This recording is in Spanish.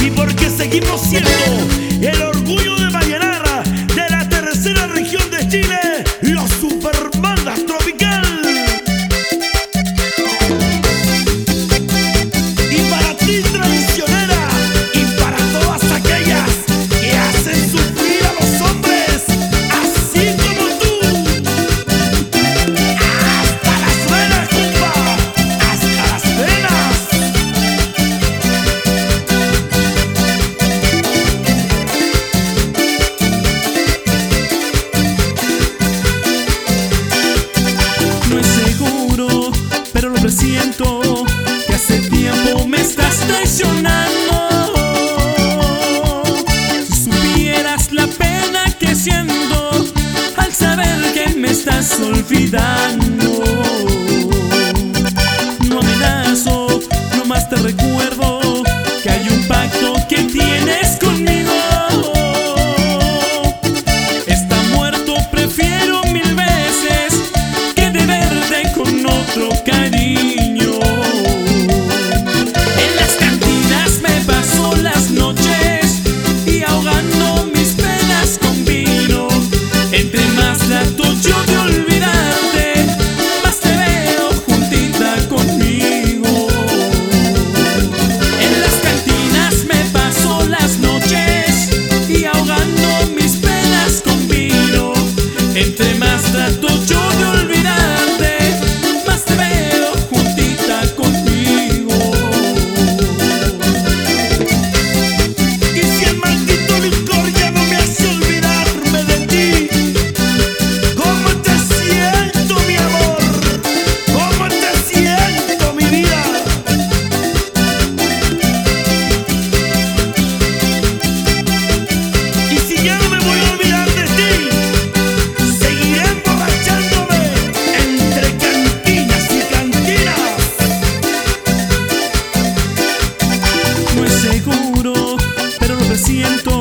y porque seguimos siendo el orgullo de Vallenara, de la tercera región de Chile, los Supermandas Tropical. Y para ti, traicionera, y para todas aquellas que hacen sufrir a los hombres, así como tú. Hasta las venas, compa, hasta las venas. No es seguro, pero lo presiento, que hace tiempo me estás traicionando. Si supieras la pena que siento al saber que me estás olvidando. No amenazo, nomás te recuerdo que hay un pacto que tienes conmigo. Está muerto, prefiero mil veces que de verte con otro cariño. En las cantinas me paso las noches y ahogando mis penas con vino. Entre más trato yo de olvidarte, más te veo juntita conmigo. En las cantinas me paso las noches y ahogando mis penas con vino. Entre más trato yo de olvidarte, más te veo juntita conmigo. Y si el maldito licor ya no me hace olvidarme de ti, ¿cómo te siento, mi amor? ¿Cómo te siento, mi vida? Y si ya no me voy a olvidar de ti, seguiré emborrachándome entre cantinas y cantinas. No es seguro, pero lo presiento,